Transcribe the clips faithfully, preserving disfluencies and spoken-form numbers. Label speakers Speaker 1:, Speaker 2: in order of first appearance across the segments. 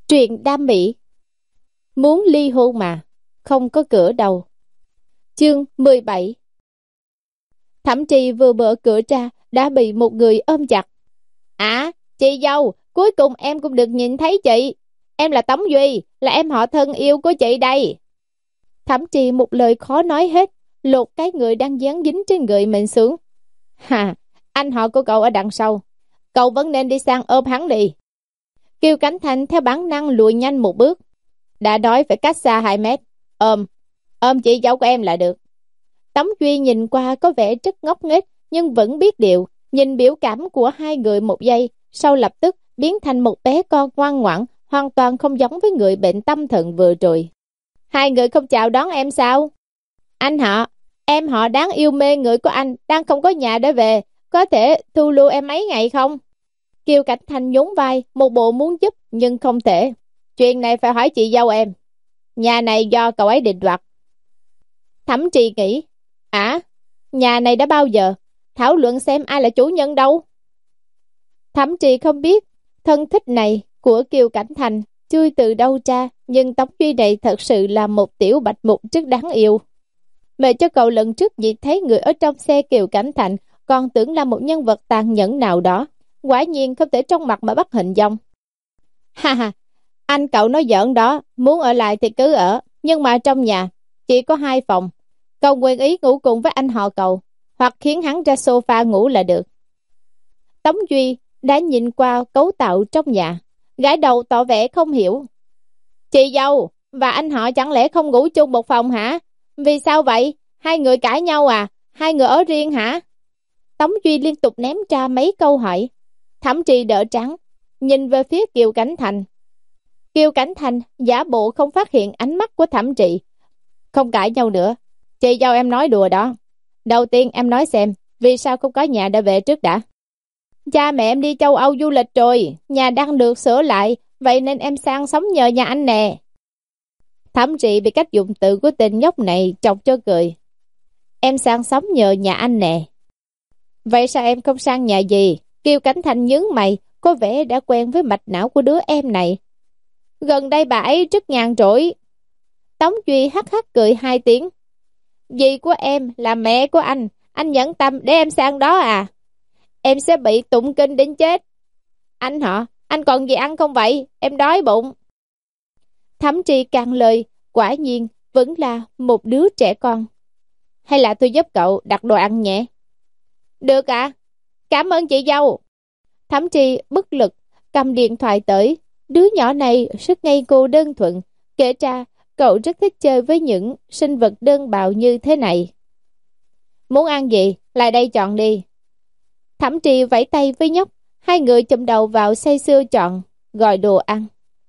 Speaker 1: Truyện đam mỹ. Muốn ly hôn mà, không có cửa đâu. Chương mười bảy. Thẩm Trì vừa mở cửa ra đã bị một người ôm chặt. À, chị dâu, cuối cùng em cũng được nhìn thấy chị. Em là Tống Duy, là em họ thân yêu của chị đây. Thẩm Trì một lời khó nói hết, lột cái người đang dán dính trên người mình xuống. Hà, anh họ của cậu ở đằng sau, cậu vẫn nên đi sang ôm hắn đi. Kiều Cảnh Thành theo bản năng lùi nhanh một bước. Đã đói phải cách xa hai mét. Ôm, ôm chị dâu của em là được. Tống Duy nhìn qua có vẻ rất ngốc nghếch, nhưng vẫn biết điều. Nhìn biểu cảm của hai người một giây, sau lập tức biến thành một bé con ngoan ngoãn, hoàn toàn không giống với người bệnh tâm thần vừa rồi. Hai người không chào đón em sao? Anh họ, em họ đáng yêu mê người của anh, đang không có nhà để về. Có thể thu lưu em mấy ngày không? Kiều Cảnh Thành nhún vai, một bộ muốn giúp nhưng không thể. Chuyện này phải hỏi chị dâu em. Nhà này do cậu ấy định đoạt. Thẩm Trì nghĩ, à, nhà này đã bao giờ? Thảo luận xem ai là chủ nhân đâu. Thẩm Trì không biết thân thích này của Kiều Cảnh Thành chui từ đâu ra, nhưng Tống Duy này thật sự là một tiểu bạch mục rất đáng yêu. Mẹ cho cậu lần trước nhìn thấy người ở trong xe Kiều Cảnh Thành còn tưởng là một nhân vật tàn nhẫn nào đó. Quả nhiên không thể trong mặt mà bắt hình dong. Ha ha, anh cậu nói giỡn đó, muốn ở lại thì cứ ở, nhưng mà trong nhà chỉ có hai phòng. Cậu nguyện ý ngủ cùng với anh họ cậu, hoặc khiến hắn ra sofa ngủ là được. Tống Duy đã nhìn qua cấu tạo trong nhà, gãi đầu tỏ vẻ không hiểu. Chị dâu và anh họ chẳng lẽ không ngủ chung một phòng hả? Vì sao vậy? Hai người cãi nhau à? Hai người ở riêng hả? Tống Duy liên tục ném ra mấy câu hỏi. Thẩm Trì đỡ trắng, nhìn về phía Kiều Cảnh Thành. Kiều Cảnh Thành giả bộ không phát hiện ánh mắt của Thẩm Trì. Không cãi nhau nữa, chị dâu em nói đùa đó. Đầu tiên em nói xem, vì sao không có nhà để về trước đã? Cha mẹ em đi châu Âu du lịch rồi, nhà đang được sửa lại, vậy nên em sang sống nhờ nhà anh nè. Thẩm Trì bị cách dùng từ của tên nhóc này chọc cho cười. Em sang sống nhờ nhà anh nè. Vậy sao em không sang nhà gì? Kiều Cảnh Thành nhướng mày, có vẻ đã quen với mạch não của đứa em này. Gần đây bà ấy rất nhàn rỗi. Tống Duy hắc hắc cười hai tiếng. Dì của em là mẹ của anh, anh nhẫn tâm để em sang đó à? Em sẽ bị tụng kinh đến chết. Anh họ, anh còn gì ăn không vậy? Em đói bụng. Thẩm Trì càng lời, quả nhiên vẫn là một đứa trẻ con. Hay là tôi giúp cậu đặt đồ ăn nhẹ? Được ạ. À? Cảm ơn chị dâu. Thẩm Trì bất lực cầm điện thoại tới. Đứa nhỏ này rất ngây ngô đơn thuần. Kể ra cậu rất thích chơi với những sinh vật đơn bào như thế này. Muốn ăn gì? Lại đây chọn đi. Thẩm Trì vẫy tay với nhóc. Hai người chụm đầu vào say sưa chọn, gọi đồ ăn.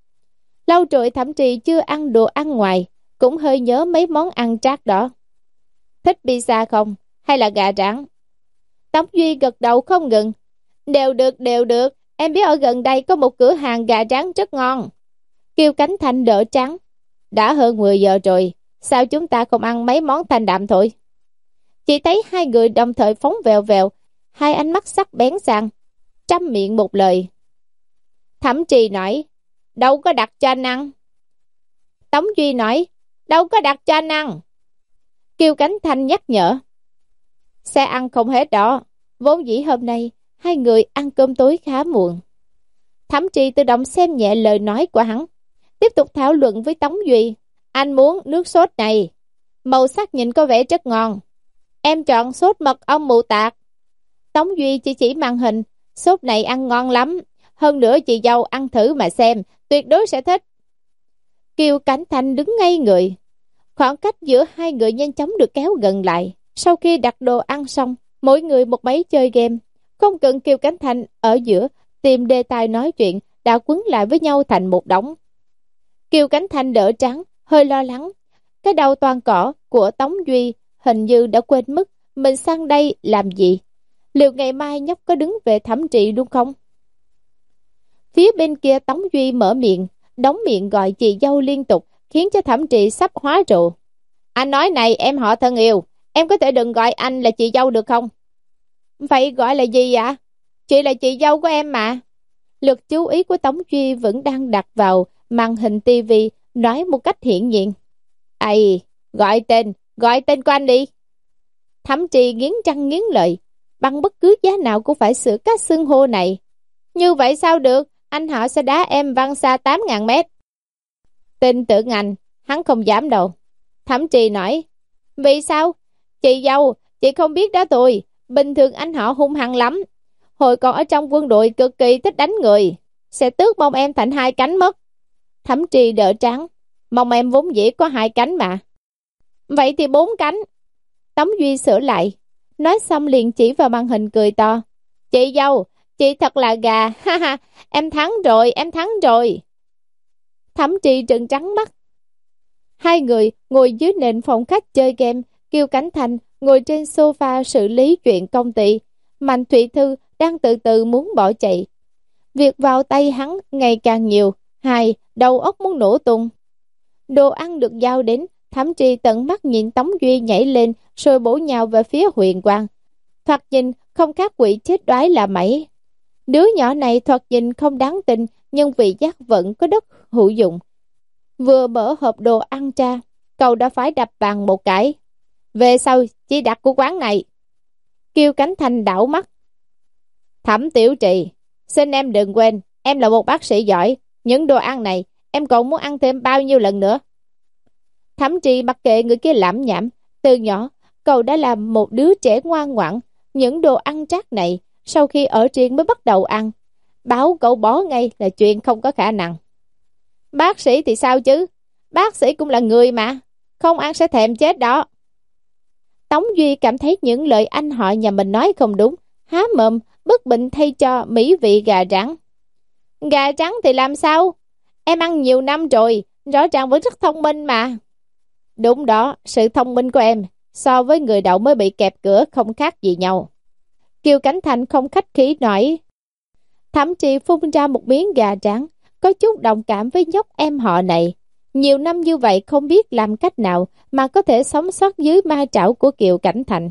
Speaker 1: Lâu rồi Thẩm Trì chưa ăn đồ ăn ngoài, cũng hơi nhớ mấy món ăn trát đó. Thích pizza không? Hay là gà rán? Tống Duy gật đầu không ngừng. Đều được, đều được. Em biết ở gần đây có một cửa hàng gà rán rất ngon. Kiều Cảnh Thành đỡ trắng. Đã hơn mười giờ rồi, sao chúng ta không ăn mấy món thanh đạm thôi? Chỉ thấy hai người đồng thời phóng vèo vèo, hai ánh mắt sắc bén sang, trăm miệng một lời. Thẩm Trì nói, đâu có đặt cho anh ăn. Tống Duy nói, đâu có đặt cho anh ăn. Kiều Cảnh Thành nhắc nhở, sẽ ăn không hết đó. Vốn dĩ hôm nay hai người ăn cơm tối khá muộn. Thẩm Trì tự động xem nhẹ lời nói của hắn, tiếp tục thảo luận với Tống Duy. Anh muốn nước sốt này, màu sắc nhìn có vẻ rất ngon. Em chọn sốt mật ong mù tạt. Tống Duy chỉ chỉ màn hình, sốt này ăn ngon lắm. Hơn nữa chị dâu ăn thử mà xem, tuyệt đối sẽ thích. Kiều Cảnh Thành đứng ngay người. Khoảng cách giữa hai người nhanh chóng được kéo gần lại. Sau khi đặt đồ ăn xong, mỗi người một máy chơi game. Không cần Kiều Cảnh Thành ở giữa tìm đề tài nói chuyện, đã quấn lại với nhau thành một đống. Kiều Cảnh Thành đỡ trắng, hơi lo lắng. Cái đầu toàn cỏ của Tống Duy hình như đã quên mất mình sang đây làm gì. Liệu ngày mai nhóc có đứng về Thẩm Trì luôn không? Phía bên kia Tống Duy mở miệng, đóng miệng gọi chị dâu liên tục, khiến cho Thẩm Trì sắp hóa rồ. Anh nói này em họ thân yêu, em có thể đừng gọi anh là chị dâu được không? Vậy gọi là gì ạ? Chị là chị dâu của em mà. Lực chú ý của Tống Duy vẫn đang đặt vào màn hình tivi nói một cách hiển nhiên. Ây, gọi tên, gọi tên của anh đi. Thẩm Trì nghiến răng nghiến lợi, bằng bất cứ giá nào cũng phải sửa cách xưng hô này. Như vậy sao được, anh họ sẽ đá em văng xa tám ngàn mét. Tin tưởng anh, hắn không dám đâu. Thẩm Trì nói, vì sao? Chị dâu, chị không biết đó tôi, bình thường anh họ hung hăng lắm. Hồi còn ở trong quân đội cực kỳ thích đánh người, sẽ tước mông em thành hai cánh mất. Thẩm Trì đỡ trắng, mông em vốn dĩ có hai cánh mà. Vậy thì bốn cánh. Tống Duy sửa lại, nói xong liền chỉ vào màn hình cười to. Chị dâu, chị thật là gà, ha ha, em thắng rồi, em thắng rồi. Thẩm Trì trừng trắng mắt. Hai người ngồi dưới nền phòng khách chơi game, Kiều Cảnh Thành ngồi trên sofa xử lý chuyện công ty. Mạnh Thụy Thư đang từ từ muốn bỏ chạy. Việc vào tay hắn ngày càng nhiều, hai đầu óc muốn nổ tung. Đồ ăn được giao đến, Thẩm Trì tận mắt nhìn Tống Duy nhảy lên rồi bổ nhào về phía Huyền Quang. Thoạt nhìn không khác quỷ chết đói là mấy. Đứa nhỏ này thoạt nhìn không đáng tin, nhưng vị giác vẫn có đất hữu dụng. Vừa mở hộp đồ ăn ra, cậu đã phải đập bàn một cái. Về sau chỉ đặt của quán này. Kiều Cảnh Thành đảo mắt. Thẩm Tiểu Trì, xin em đừng quên, em là một bác sĩ giỏi. Những đồ ăn này em còn muốn ăn thêm bao nhiêu lần nữa? Thẩm Trì mặc kệ người kia lẩm nhẩm. Từ nhỏ cậu đã là một đứa trẻ ngoan ngoãn. Những đồ ăn trác này sau khi ở riêng mới bắt đầu ăn. Báo cậu bỏ ngay là chuyện không có khả năng. Bác sĩ thì sao chứ? Bác sĩ cũng là người mà, không ăn sẽ thèm chết đó. Tống Duy cảm thấy những lời anh họ nhà mình nói không đúng, há mồm bất bình thay cho mỹ vị gà trắng. Gà trắng thì làm sao? Em ăn nhiều năm rồi, rõ ràng vẫn rất thông minh mà. Đúng đó, sự thông minh của em so với người đậu mới bị kẹp cửa không khác gì nhau. Kiều Cảnh Thành không khách khí nói. Thẩm Trì phun ra một miếng gà trắng, có chút đồng cảm với nhóc em họ này. Nhiều năm như vậy không biết làm cách nào mà có thể sống sót dưới ma trảo của Kiều Cảnh Thành.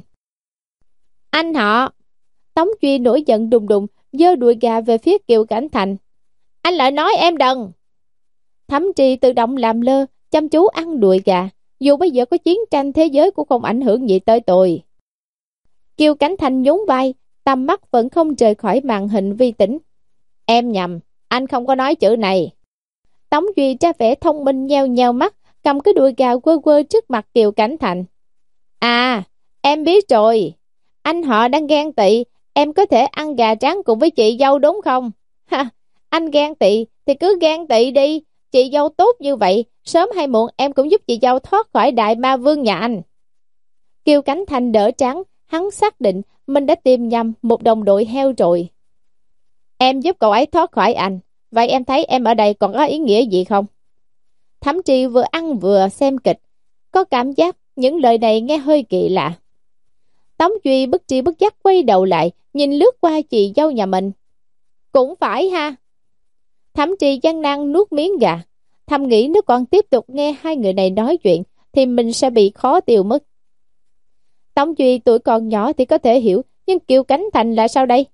Speaker 1: Anh họ! Tống Duy nổi giận đùng đùng, giơ đuôi gà về phía Kiều Cảnh Thành. Anh lại nói em đần! Thẩm Trì tự động làm lơ, chăm chú ăn đuôi gà. Dù bây giờ có chiến tranh thế giới cũng không ảnh hưởng gì tới tôi. Kiều Cảnh Thành nhún vai, tầm mắt vẫn không rời khỏi màn hình vi tính. Em nhầm, anh không có nói chữ này. Tống Duy ra vẻ thông minh nheo nheo mắt, cầm cái đuôi gà quơ quơ trước mặt Kiều Cảnh Thành. À, em biết rồi. Anh họ đang ghen tị, em có thể ăn gà trắng cùng với chị dâu đúng không? Ha, anh ghen tị thì cứ ghen tị đi. Chị dâu tốt như vậy, sớm hay muộn em cũng giúp chị dâu thoát khỏi đại ma vương nhà anh. Kiều Cảnh Thành đỡ trắng, hắn xác định mình đã tìm nhầm một đồng đội heo rồi. Em giúp cậu ấy thoát khỏi anh, vậy em thấy em ở đây còn có ý nghĩa gì không? Thẩm Trì vừa ăn vừa xem kịch, có cảm giác những lời này nghe hơi kỳ lạ. Tống Duy bất tri bất giác quay đầu lại, nhìn lướt qua chị dâu nhà mình. Cũng phải ha. Thẩm Trì gian nan nuốt miếng gà, thầm nghĩ nếu còn tiếp tục nghe hai người này nói chuyện thì mình sẽ bị khó tiêu mất. Tống Duy tuổi còn nhỏ thì có thể hiểu, nhưng Kiều Cảnh Thành là sao đây?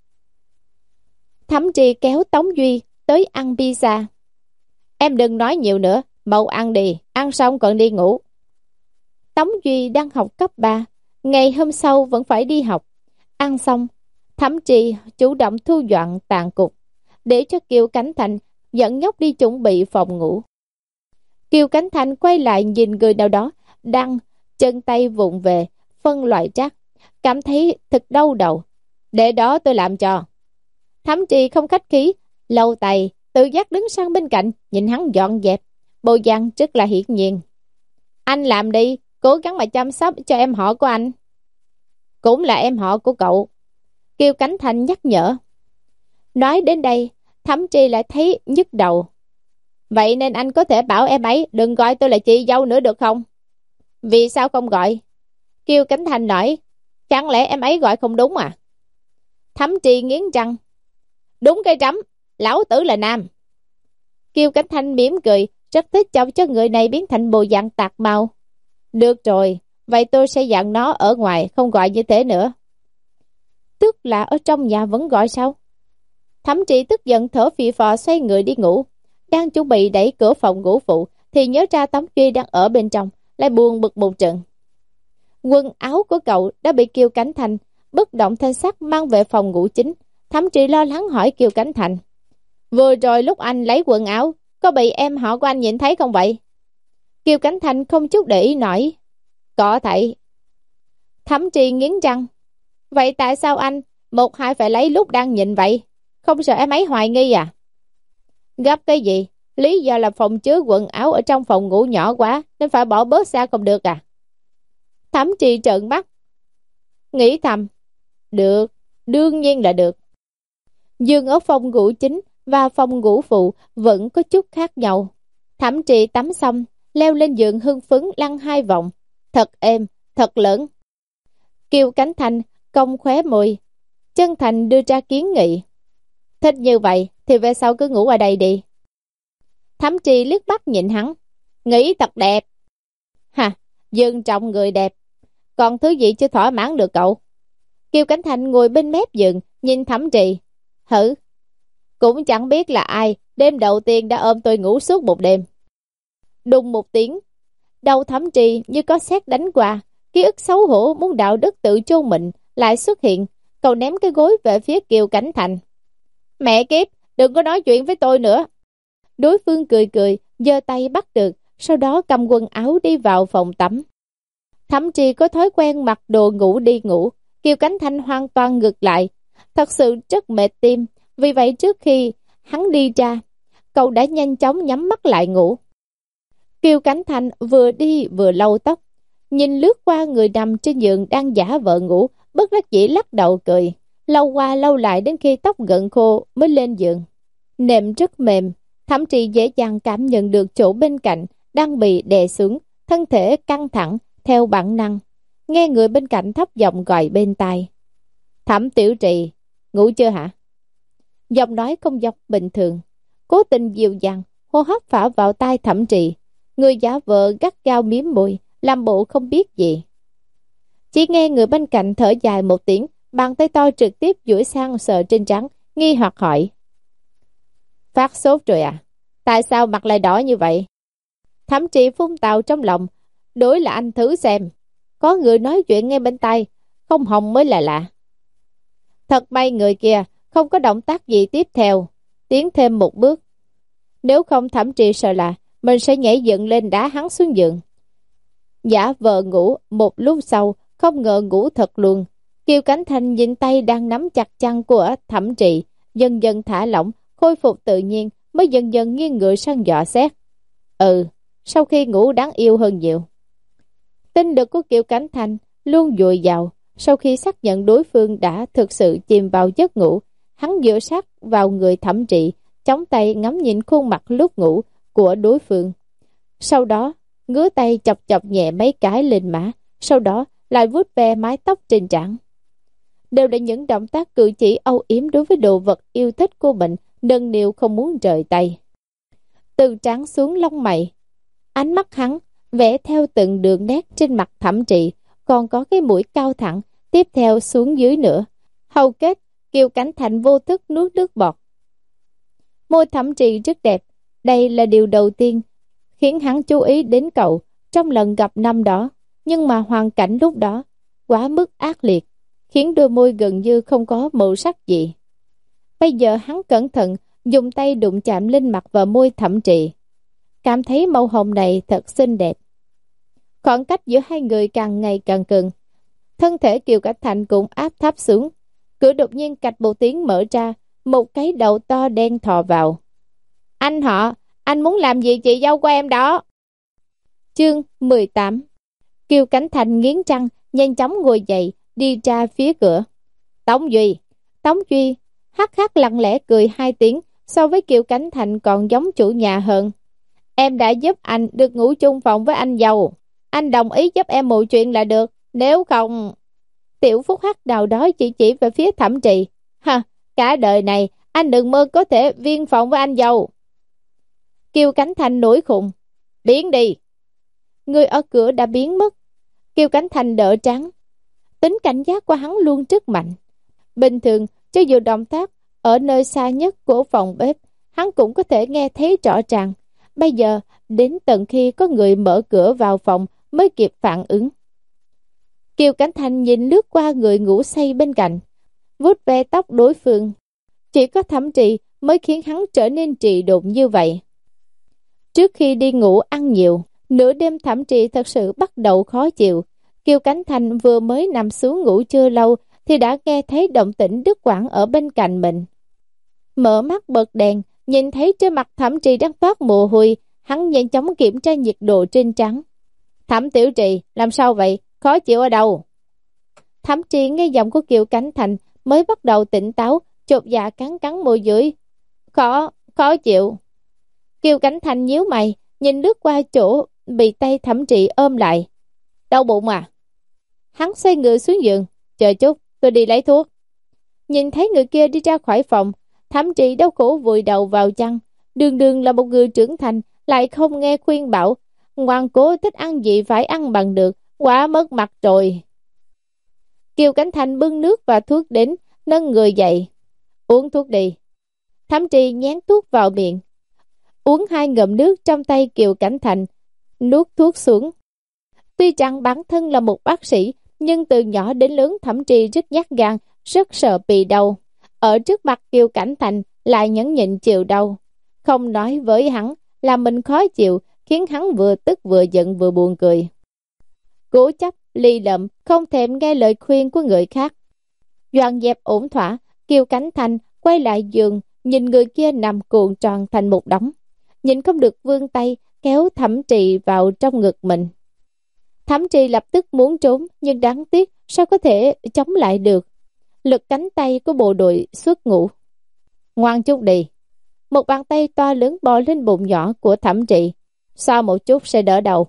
Speaker 1: Thẩm Trì kéo Tống Duy tới ăn pizza. Em đừng nói nhiều nữa, mau ăn đi, ăn xong còn đi ngủ. Tống Duy đang học cấp ba, ngày hôm sau vẫn phải đi học. Ăn xong, Thẩm Trì chủ động thu dọn tàn cục, để cho Kiều Cảnh Thành dẫn nhóc đi chuẩn bị phòng ngủ. Kiều Cảnh Thành quay lại nhìn người nào đó đang chân tay vụng về phân loại rác, cảm thấy thật đau đầu. Để đó tôi làm cho. Thẩm Trì không khách khí, lâu tay tự giác đứng sang bên cạnh nhìn hắn dọn dẹp, bộ dạng rất là hiển nhiên. Anh làm đi, cố gắng mà chăm sóc cho em họ của anh. Cũng là em họ của cậu, Kiều Cảnh Thành nhắc nhở. Nói đến đây, Thẩm Trì lại thấy nhức đầu. Vậy nên anh có thể bảo em ấy đừng gọi tôi là chị dâu nữa được không? Vì sao không gọi? Kiều Cảnh Thành nói. Chẳng lẽ em ấy gọi không đúng à? Thẩm Trì nghiến răng. Đúng cái trắm, lão tử là nam. Kiều Cảnh Thành mỉm cười, rất thích chọc cho người này biến thành bộ dạng tạc màu. Được rồi, vậy tôi sẽ dặn nó ở ngoài không gọi như thế nữa. Tức là ở trong nhà vẫn gọi sao? Thẩm Trì tức giận thở phì phò xoay người đi ngủ. đang chuẩn bị đẩy cửa phòng ngủ phụ thì nhớ ra Tống Duy đang ở bên trong, lại buồn bực một trận. Quần áo của cậu đã bị Kiều Cảnh Thành bất động thanh sắc mang về phòng ngủ chính. Thẩm Trì lo lắng hỏi Kiều Cảnh Thành: vừa rồi lúc anh lấy quần áo, có bị em họ của anh nhìn thấy không vậy? Kiều Cảnh Thành không chút để ý nói: có thấy. Thẩm Trì nghiến răng: vậy tại sao anh một hai phải lấy lúc đang nhìn vậy? Không sợ em ấy hoài nghi à? Gấp cái gì? Lý do là phòng chứa quần áo ở trong phòng ngủ nhỏ quá nên phải bỏ bớt xa không được à? Thẩm Trì trợn mắt, nghĩ thầm: được, đương nhiên là được. Giường ở phòng ngủ chính và phòng ngủ phụ vẫn có chút khác nhau. Thẩm Trì tắm xong, leo lên giường hưng phấn lăn hai vòng. Thật êm, thật lớn. Kiều Cảnh Thành cong khóe môi, chân thành đưa ra kiến nghị: thích như vậy thì về sau cứ ngủ ở đây đi. Thẩm Trì liếc mắt nhìn hắn: nghĩ thật đẹp. Hả, giường trọng người đẹp, còn thứ gì chưa thỏa mãn được cậu? Kiều Cảnh Thành ngồi bên mép giường nhìn Thẩm Trì: hử, cũng chẳng biết là ai đêm đầu tiên đã ôm tôi ngủ suốt một đêm. Đùng một tiếng, đầu Thẩm Trì như có sét đánh qua, ký ức xấu hổ muốn đạo đức tự chôn mình lại xuất hiện. Cậu ném cái gối về phía Kiều Cảnh Thành: mẹ kiếp, đừng có nói chuyện với tôi nữa. Đối phương cười cười, giơ tay bắt được, sau đó cầm quần áo đi vào phòng tắm. Thẩm Trì có thói quen mặc đồ ngủ đi ngủ, Kiều Cảnh Thành hoàn toàn ngược lại, thật sự rất mệt tim. Vì vậy trước khi hắn đi ra, cậu đã nhanh chóng nhắm mắt lại ngủ. Kiều Cảnh Thành vừa đi vừa lau tóc, nhìn lướt qua người nằm trên giường đang giả vờ ngủ, bất đắc dĩ lắc đầu cười, lau qua lau lại đến khi tóc gần khô mới lên giường. Nệm rất mềm, Thẩm Trì dễ dàng cảm nhận được chỗ bên cạnh đang bị đè xuống, thân thể căng thẳng theo bản năng. Nghe người bên cạnh thấp giọng gọi bên tai: Thẩm Tiểu Trì, ngủ chưa hả? Giọng nói không giống bình thường, cố tình dịu dàng, hô hấp phả vào tai Thẩm Trì. Người giả vờ gắt gao miếm môi, làm bộ không biết gì. Chỉ nghe người bên cạnh thở dài một tiếng, bàn tay to trực tiếp duỗi sang sờ trên trán, nghi hoặc hỏi: phát sốt rồi à? Tại sao mặt lại đỏ như vậy? Thẩm Trì phun tào trong lòng, đối là anh thử xem, có người nói chuyện ngay bên tai, không hồng mới là lạ. Thật may người kia không có động tác gì tiếp theo, tiến thêm một bước. Nếu không Thẩm Trì sợ là mình sẽ nhảy dựng lên đá hắn xuống giường. Giả vờ ngủ, một lúc sau không ngờ ngủ thật luôn. Kiều Cảnh Thành nhìn tay đang nắm chặt chăn của Thẩm Trì, dần dần thả lỏng, khôi phục tự nhiên, mới dần dần nghiêng người sang dò xét. Ừ, sau khi ngủ đáng yêu hơn nhiều. Tinh lực của Kiều Cảnh Thành luôn dồi dào. Sau khi xác nhận đối phương đã thực sự chìm vào giấc ngủ, hắn dựa sát vào người Thẩm Trì, chống tay ngắm nhìn khuôn mặt lúc ngủ của đối phương. Sau đó ngứa tay chọc chọc nhẹ mấy cái lên má, sau đó lại vuốt ve mái tóc trên trán. Đều là những động tác cử chỉ âu yếm đối với đồ vật yêu thích của mình, nâng niu không muốn rời tay. Từ trán xuống lông mày, ánh mắt hắn vẽ theo từng đường nét trên mặt Thẩm Trì, còn có cái mũi cao thẳng, tiếp theo xuống dưới nữa. Hầu kết, Kiều Cảnh Thành vô thức nuốt nước bọt. Môi Thẩm Trì rất đẹp, đây là điều đầu tiên khiến hắn chú ý đến cậu trong lần gặp năm đó. Nhưng mà hoàn cảnh lúc đó quá mức ác liệt, khiến đôi môi gần như không có màu sắc gì. Bây giờ hắn cẩn thận dùng tay đụng chạm lên mặt và môi Thẩm Trì, cảm thấy màu hồng này thật xinh đẹp. Khoảng cách giữa hai người càng ngày càng gần, thân thể Kiều Cảnh Thành cũng áp thấp xuống. Cửa đột nhiên cạch một tiếng mở ra, một cái đầu to đen thò vào. Anh họ, anh muốn làm gì chị dâu của em đó? Chương mười tám. Kiều Cảnh Thành nghiến răng, nhanh chóng ngồi dậy, đi ra phía cửa. Tống Duy, Tống Duy hắc hắc lặng lẽ cười hai tiếng, so với Kiều Cảnh Thành còn giống chủ nhà hơn. Em đã giúp anh được ngủ chung phòng với anh giàu, anh đồng ý giúp em một chuyện là được, nếu không... Tiểu Phúc Hắc nào đó chỉ chỉ về phía Thẩm Trì. Ha, cả đời này anh đừng mơ có thể viên phòng với anh giàu. Kiều Cảnh Thành nổi khùng. Biến đi. Người ở cửa đã biến mất. Kiều Cảnh Thành đỡ trắng. Tính cảnh giác của hắn luôn rất mạnh. Bình thường, cho dù động tác ở nơi xa nhất của phòng bếp, hắn cũng có thể nghe thấy rõ ràng. Bây giờ, đến tận khi có người mở cửa vào phòng mới kịp phản ứng. Kiều Cảnh Thành nhìn lướt qua người ngủ say bên cạnh, vuốt ve tóc đối phương. Chỉ có Thẩm Trì mới khiến hắn trở nên trì độn như vậy. Trước khi đi ngủ ăn nhiều, nửa đêm Thẩm Trì thật sự bắt đầu khó chịu. Kiều Cảnh Thành vừa mới nằm xuống ngủ chưa lâu thì đã nghe thấy động tĩnh đứt quãng ở bên cạnh mình. Mở mắt bật đèn, nhìn thấy trên mặt Thẩm Trì đang toát mồ hôi, hắn nhanh chóng kiểm tra nhiệt độ trên trán. Thẩm tiểu Trì, làm sao vậy? Khó chịu ở đâu? Thẩm Trì nghe giọng của Kiều Cảnh Thành mới bắt đầu tỉnh táo, chột dạ cắn cắn môi dưới. Khó, khó chịu. Kiều Cảnh Thành nhíu mày, nhìn lướt qua chỗ bị tay Thẩm Trì ôm lại. Đau bụng à? Hắn xoay người xuống giường. Chờ chút, tôi đi lấy thuốc. Nhìn thấy người kia đi ra khỏi phòng, Thẩm Trì đau khổ vùi đầu vào chăn. Đường đường là một người trưởng thành, lại không nghe khuyên bảo. Ngoan cố thích ăn gì phải ăn bằng được, quá mất mặt rồi. Kiều Cảnh Thành bưng nước và thuốc đến, nâng người dậy. Uống thuốc đi. Thẩm Trì nhét thuốc vào miệng. Uống hai ngụm nước trong tay Kiều Cảnh Thành, nuốt thuốc xuống. Tuy rằng bản thân là một bác sĩ, nhưng từ nhỏ đến lớn Thẩm Trì rất nhát gan, rất sợ bị đau. Ở trước mặt Kiều Cảnh Thành lại nhẫn nhịn chịu đau. Không nói với hắn là mình khó chịu, khiến hắn vừa tức vừa giận vừa buồn cười. Cố chấp, ly lợm, không thèm nghe lời khuyên của người khác. Dọn dẹp ổn thỏa, Kiều Cảnh Thành quay lại giường, nhìn người kia nằm cuộn tròn thành một đống. Nhìn không được vươn tay, kéo Thẩm Trì vào trong ngực mình. Thẩm Trì lập tức muốn trốn, nhưng đáng tiếc sao có thể chống lại được. Lực cánh tay của bộ đội xuất ngũ. Ngoan chút đi. Một bàn tay to lớn bò lên bụng nhỏ của Thẩm Trì. Sau một chút sẽ đỡ đầu.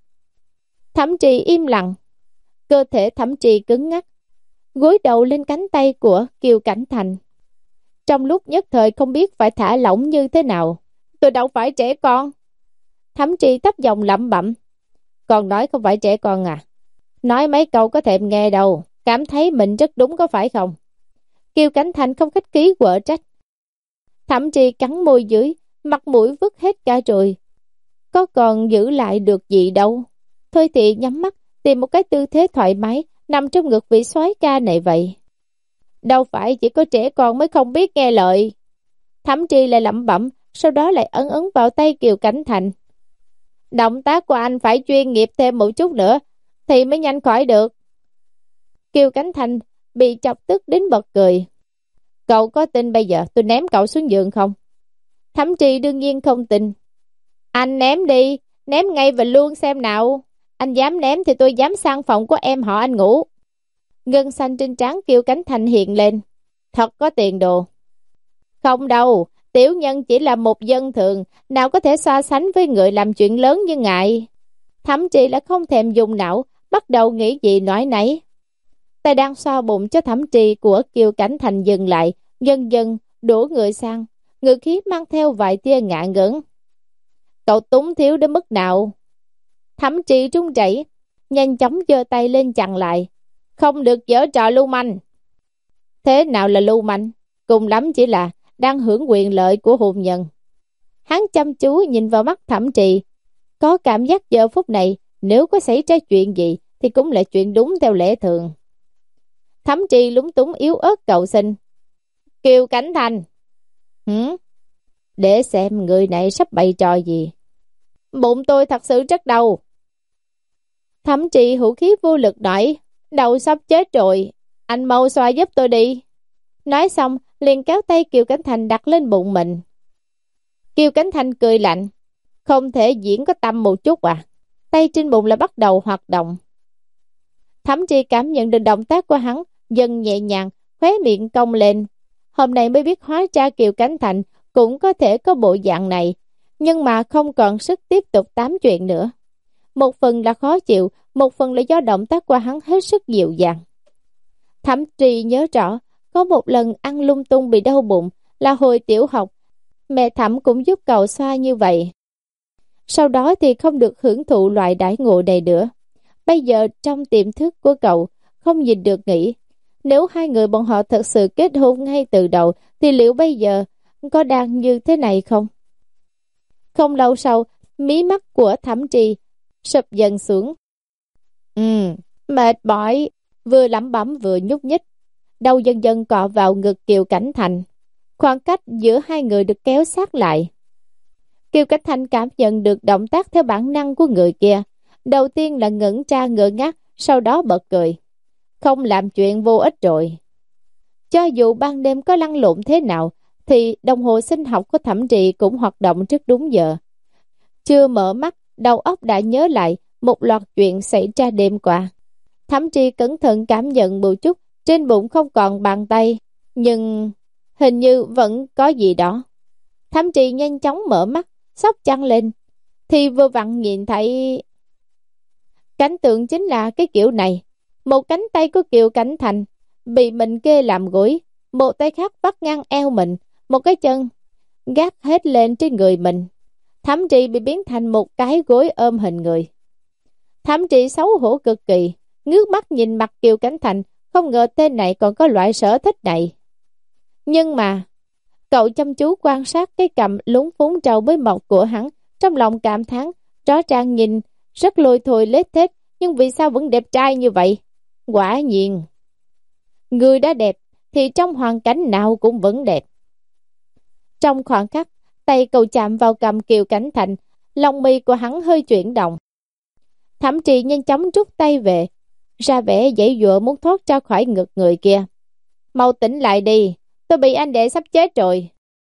Speaker 1: Thẩm Trì im lặng. Cơ thể Thẩm Trì cứng ngắc, gối đầu lên cánh tay của Kiều Cảnh Thành. Trong lúc nhất thời không biết phải thả lỏng như thế nào. Tôi đâu phải trẻ con. Thẩm Trì thấp giọng lẩm bẩm. Còn nói không phải trẻ con à? Nói mấy câu có thèm nghe đâu. Cảm thấy mình rất đúng có phải không? Kiều Cảnh Thành không khách khí quở trách. Thẩm Trì cắn môi dưới, mặt mũi vứt hết cả rồi. Có còn giữ lại được gì đâu. Thôi thì nhắm mắt, tìm một cái tư thế thoải mái, nằm trong ngực vị soái ca này vậy. Đâu phải chỉ có trẻ con mới không biết nghe lời. Thẩm Trì lại lẩm bẩm, sau đó lại ấn ấn vào tay Kiều Cảnh Thành. Động tác của anh phải chuyên nghiệp thêm một chút nữa, thì mới nhanh khỏi được. Kiều Cảnh Thành bị chọc tức đến bật cười. Cậu có tin bây giờ tôi ném cậu xuống giường không? Thẩm Trì đương nhiên không tin. Anh ném đi, ném ngay và luôn xem nào. Anh dám ném thì tôi dám sang phòng của em họ anh ngủ. Gân xanh trên trán Kiều Cảnh Thành hiện lên. Thật có tiền đồ. Không đâu, tiểu nhân chỉ là một dân thường, nào có thể so sánh với người làm chuyện lớn như ngài. Thẩm Trì là không thèm dùng não, bắt đầu nghĩ gì nói nấy. Tay đang xoa bụng cho Thẩm Trì của Kiều Cảnh Thành dừng lại, dần dần đổ người sang, ngữ khí mang theo vài tia ngạ ngẩn. Cậu túng thiếu đến mức nào? Thẩm Trì run rẩy, nhanh chóng giơ tay lên chặn lại. Không được giở trò lưu manh. Thế nào là lưu manh? Cùng lắm chỉ là đang hưởng quyền lợi của hôn nhân. Hắn chăm chú nhìn vào mắt Thẩm Trì, có cảm giác giờ phút này nếu có xảy ra chuyện gì thì cũng là chuyện đúng theo lẽ thường. Thẩm Trì lúng túng yếu ớt cầu xin. Kiều Cảnh Thành. Hử? Để xem người này sắp bày trò gì. Bụng tôi thật sự rất đau. Thẩm Trì hữu khí vô lực nói. Đầu sắp chết rồi, anh mau xoa giúp tôi đi. Nói xong liền kéo tay Kiều Cảnh Thành đặt lên bụng mình. Kiều Cảnh Thành cười lạnh. Không thể diễn có tâm một chút à? Tay trên bụng lại bắt đầu hoạt động. Thẩm Trì cảm nhận được động tác của hắn dần nhẹ nhàng, khóe miệng cong lên. Hôm nay mới biết hóa ra Kiều Cảnh Thành cũng có thể có bộ dạng này, nhưng mà không còn sức tiếp tục tám chuyện nữa. Một phần là khó chịu, một phần là do động tác của hắn hết sức dịu dàng. Thẩm Trì nhớ rõ, có một lần ăn lung tung bị đau bụng là hồi tiểu học, mẹ Thẩm cũng giúp cậu xoa như vậy. Sau đó thì không được hưởng thụ loại đãi ngộ này nữa. Bây giờ trong tiềm thức của cậu không nhìn được nghĩ, nếu hai người bọn họ thật sự kết hôn ngay từ đầu thì liệu bây giờ có đang như thế này không? Không lâu sau, mí mắt của Thẩm Trì sụp dần xuống. Ừ, mệt mỏi, vừa lẩm bẩm vừa nhúc nhích. Đầu dần dần cọ vào ngực Kiều Cảnh Thành. Khoảng cách giữa hai người được kéo sát lại. Kiều Cảnh Thành cảm nhận được động tác theo bản năng của người kia. Đầu tiên là ngẩn ra ngơ ngác, sau đó bật cười. Không làm chuyện vô ích rồi. Cho dù ban đêm có lăn lộn thế nào, thì đồng hồ sinh học của Thẩm Trì cũng hoạt động trước đúng giờ. Chưa mở mắt, đầu óc đã nhớ lại một loạt chuyện xảy ra đêm qua. Thẩm Trì cẩn thận cảm nhận một chút, trên bụng không còn bàn tay, nhưng hình như vẫn có gì đó. Thẩm Trì nhanh chóng mở mắt, xốc chăn lên, thì vừa vặn nhìn thấy... Cảnh tượng chính là cái kiểu này. Một cánh tay của Kiều Cảnh Thành bị mình kê làm gối, một tay khác bắt ngang eo mình, một cái chân gác hết lên trên người mình. Thẩm Trì bị biến thành một cái gối ôm hình người. Thẩm Trì xấu hổ cực kỳ, ngước mắt nhìn mặt Kiều Cảnh Thành, không ngờ tên này còn có loại sở thích này. Nhưng mà cậu chăm chú quan sát cái cằm lúng phúng trâu mới mọc của hắn, trong lòng cảm thán, rõ ràng nhìn rất lôi thôi lết thết, nhưng vì sao vẫn đẹp trai như vậy? Quả nhiên, người đã đẹp thì trong hoàn cảnh nào cũng vẫn đẹp. Trong khoảng khắc, tay cậu chạm vào cằm Kiều Cảnh Thành, lòng mi của hắn hơi chuyển động. Thẩm Trì nhanh chóng rút tay về, ra vẻ giãy giụa muốn thoát ra khỏi ngực người kia. Mau tỉnh lại đi, tôi bị anh đẻ sắp chết rồi.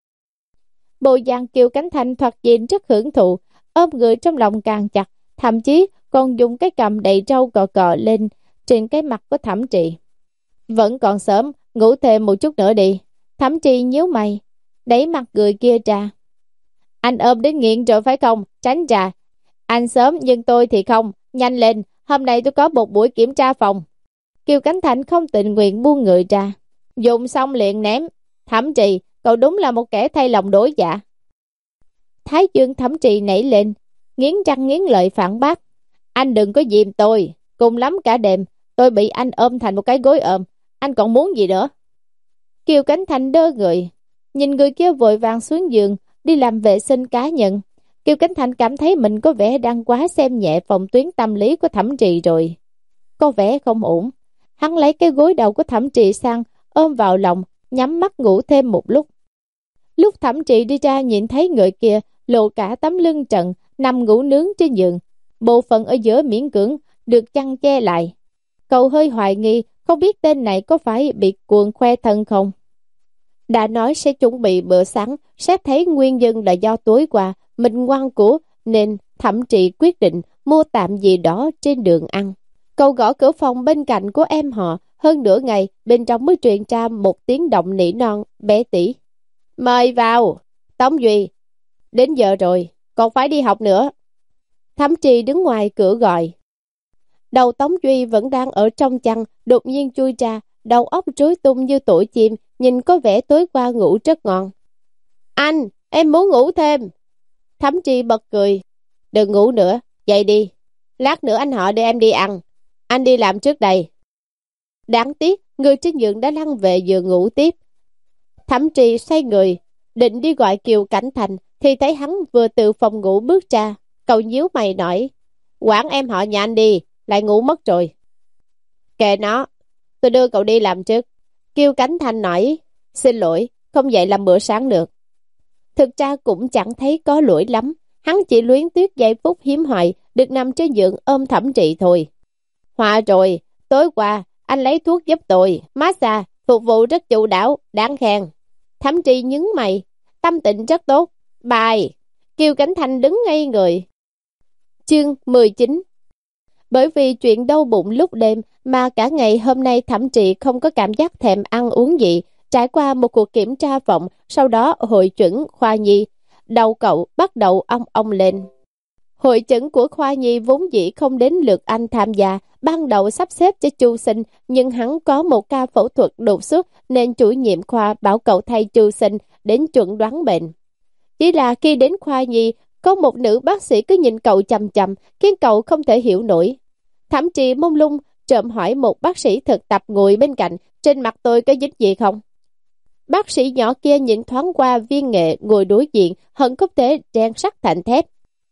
Speaker 1: Bộ dạng Kiều Cảnh Thành thoạt nhìn rất hưởng thụ, ôm người trong lòng càng chặt, thậm chí còn dùng cái cằm đầy râu cọ cọ lên trên cái mặt của Thẩm Trì. Vẫn còn sớm, ngủ thêm một chút nữa đi. Thẩm Trì nhíu mày, đẩy mặt người kia ra. Anh ôm đến nghiện rồi phải không? Tránh ra. Anh sớm nhưng tôi thì không. Nhanh lên, hôm nay tôi có một buổi kiểm tra phòng. Kiều Cảnh Thành không tình nguyện buông người ra. Dùng xong liền ném. Thẩm Trì, cậu đúng là một kẻ thay lòng đổi dạ. Thái dương Thẩm Trì nảy lên, nghiến răng nghiến lợi phản bác. Anh đừng có dìm tôi. Cùng lắm cả đêm, tôi bị anh ôm thành một cái gối ôm. Anh còn muốn gì nữa? Kiều Cảnh Thành đơ người, nhìn người kia vội vàng xuống giường, đi làm vệ sinh cá nhân. Kiều Cảnh Thành cảm thấy mình có vẻ đang quá xem nhẹ phòng tuyến tâm lý của Thẩm Trì rồi. Có vẻ không ổn. Hắn lấy cái gối đầu của Thẩm Trì sang, ôm vào lòng, nhắm mắt ngủ thêm một lúc. Lúc Thẩm Trì đi ra nhìn thấy người kia lộ cả tấm lưng trần, nằm ngủ nướng trên giường. Bộ phận ở giữa miễn cưỡng được chăn che lại. Cậu hơi hoài nghi, không biết tên này có phải bị cuồng khoe thân không. Đã nói sẽ chuẩn bị bữa sáng, xét thấy nguyên nhân là do tối qua mình ngoan cố nên Thẩm Trì quyết định mua tạm gì đó trên đường ăn. Cậu gõ cửa phòng bên cạnh của em họ, hơn nửa ngày bên trong mới truyền ra một tiếng động nỉ non bé tỉ. Mời vào, Tống Duy, đến giờ rồi, còn phải đi học nữa. Thẩm Trì đứng ngoài cửa gọi. Đầu Tống Duy vẫn đang ở trong chăn, đột nhiên chui ra, đầu óc rối tung như tổ chim, nhìn có vẻ tối qua ngủ rất ngon. Anh, em muốn ngủ thêm. Thẩm Trì bật cười. Đừng ngủ nữa, dậy đi. Lát nữa anh họ đưa em đi ăn. Anh đi làm trước đây. Đáng tiếc, người trên giường đã lăn về giường ngủ tiếp. Thẩm Trì xoay người, định đi gọi Kiều Cảnh Thành, thì thấy hắn vừa từ phòng ngủ bước ra. Cậu nhíu mày nói, quản em họ nhà anh đi, lại ngủ mất rồi. Kệ nó, tôi đưa cậu đi làm trước. Kiều Cảnh Thành nói, xin lỗi, không dậy làm bữa sáng được. Thực ra cũng chẳng thấy có lỗi lắm, hắn chỉ luyến tiếc giây phút hiếm hoi được nằm trên giường ôm Thẩm Trì thôi. Hòa rồi, tối qua anh lấy thuốc giúp tôi, massage, phục vụ rất chu đáo, đáng khen. Thẩm Trì nhướng mày, tâm tình rất tốt. Bài. Kiều Cảnh Thành đứng ngây người. Chương mười chín. Bởi vì chuyện đau bụng lúc đêm mà cả ngày hôm nay Thẩm Trì không có cảm giác thèm ăn uống gì. Trải qua một cuộc kiểm tra phòng, sau đó hội chẩn khoa nhi, đầu cậu bắt đầu ong ong lên. Hội chẩn của khoa nhi vốn dĩ không đến lượt anh tham gia, ban đầu sắp xếp cho Chu Sinh, nhưng hắn có một ca phẫu thuật đột xuất nên chủ nhiệm khoa bảo cậu thay Chu Sinh đến chuẩn đoán bệnh. Chỉ là khi đến khoa nhi, có một nữ bác sĩ cứ nhìn cậu chằm chằm, khiến cậu không thể hiểu nổi. Thẩm Trì mông lung trộm hỏi một bác sĩ thực tập ngồi bên cạnh, trên mặt tôi có dính gì không? Bác sĩ nhỏ kia nhìn thoáng qua Viên Nghệ ngồi đối diện, hận không thể rèn sắt thành thép.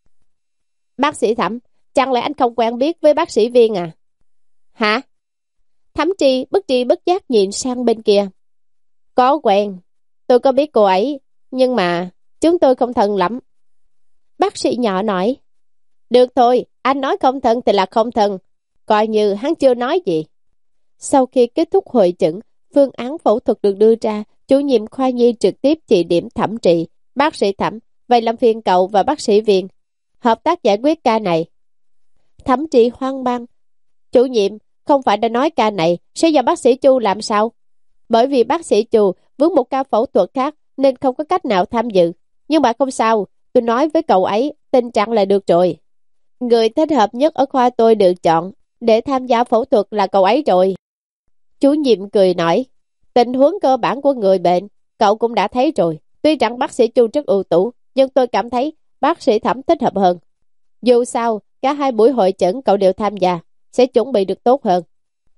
Speaker 1: Bác sĩ Thẩm, chẳng lẽ anh không quen biết với bác sĩ Viên à? Hả? Thẩm Trì bất tri bất giác nhìn sang bên kia. Có quen, tôi có biết cô ấy, nhưng mà chúng tôi không thân lắm. Bác sĩ nhỏ nói. Được thôi, anh nói không thân thì là không thân, coi như hắn chưa nói gì. Sau khi kết thúc hội chẩn, phương án phẫu thuật được đưa ra, chủ nhiệm khoa nhi trực tiếp chỉ điểm Thẩm Trì. Bác sĩ Thẩm, vậy làm phiền cậu và bác sĩ Viên hợp tác giải quyết ca này. Thẩm Trì hoang mang. Chủ nhiệm, không phải đã nói ca này sẽ do bác sĩ Chu làm sao? Bởi vì bác sĩ Chu vướng một ca phẫu thuật khác nên không có cách nào tham dự. Nhưng mà không sao, tôi nói với cậu ấy tình trạng là được rồi. Người thích hợp nhất ở khoa tôi được chọn để tham gia phẫu thuật là cậu ấy rồi. Chủ nhiệm cười nói, tình huống cơ bản của người bệnh cậu cũng đã thấy rồi. Tuy rằng bác sĩ Chu rất ưu tú, nhưng tôi cảm thấy bác sĩ Thẩm thích hợp hơn. Dù sao, cả hai buổi hội chẩn cậu đều tham gia, sẽ chuẩn bị được tốt hơn.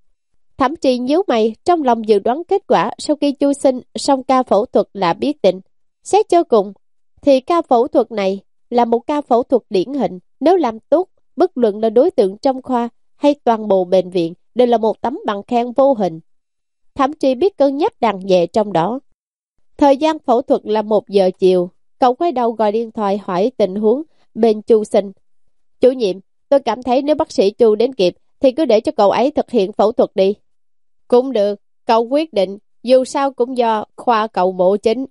Speaker 1: Thẩm Trì nhíu mày, trong lòng dự đoán kết quả sau khi Chu sinh xong ca phẫu thuật là biết định. Xét cho cùng, thì ca phẫu thuật này là một ca phẫu thuật điển hình. Nếu làm tốt, bất luận là đối tượng trong khoa hay toàn bộ bệnh viện đều là một tấm bằng khen vô hình. Thẩm Trì biết cân nhắc đằng về trong đó. Thời gian phẫu thuật là một giờ chiều. Cậu quay đầu gọi điện thoại hỏi tình huống bên Chu sinh. Chủ nhiệm, tôi cảm thấy nếu bác sĩ Chu đến kịp thì cứ để cho cậu ấy thực hiện phẫu thuật đi. Cũng được, cậu quyết định, dù sao cũng do khoa cậu mổ chính.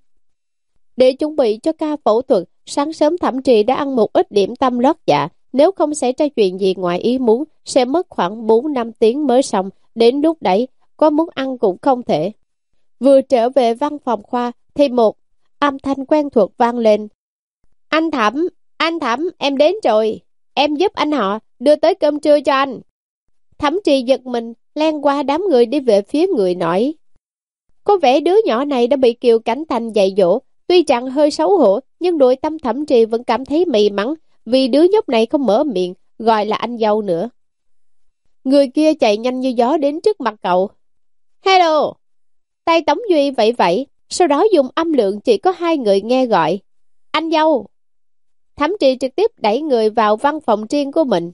Speaker 1: Để chuẩn bị cho ca phẫu thuật, sáng sớm Thẩm Trì đã ăn một ít điểm tâm lót dạ. Nếu không xảy ra chuyện gì ngoài ý muốn, sẽ mất khoảng bốn năm tiếng mới xong. Đến lúc đấy, có muốn ăn cũng không thể. Vừa trở về văn phòng khoa, thì một âm thanh quen thuộc vang lên. Anh Thẩm, anh Thẩm, em đến rồi. Em giúp anh họ đưa tới cơm trưa cho anh. Thẩm Trì giật mình, len qua đám người đi về phía người nói. Có vẻ đứa nhỏ này đã bị Kiều Cảnh Thành dạy dỗ. Tuy rằng hơi xấu hổ, nhưng nội tâm Thẩm Trì vẫn cảm thấy may mắn vì đứa nhóc này không mở miệng gọi là anh dâu nữa. Người kia chạy nhanh như gió đến trước mặt cậu. Hello! Tay Tống Duy vẫy vẫy, sau đó dùng âm lượng chỉ có hai người nghe gọi. Anh dâu! Thẩm Trì trực tiếp đẩy người vào văn phòng riêng của mình.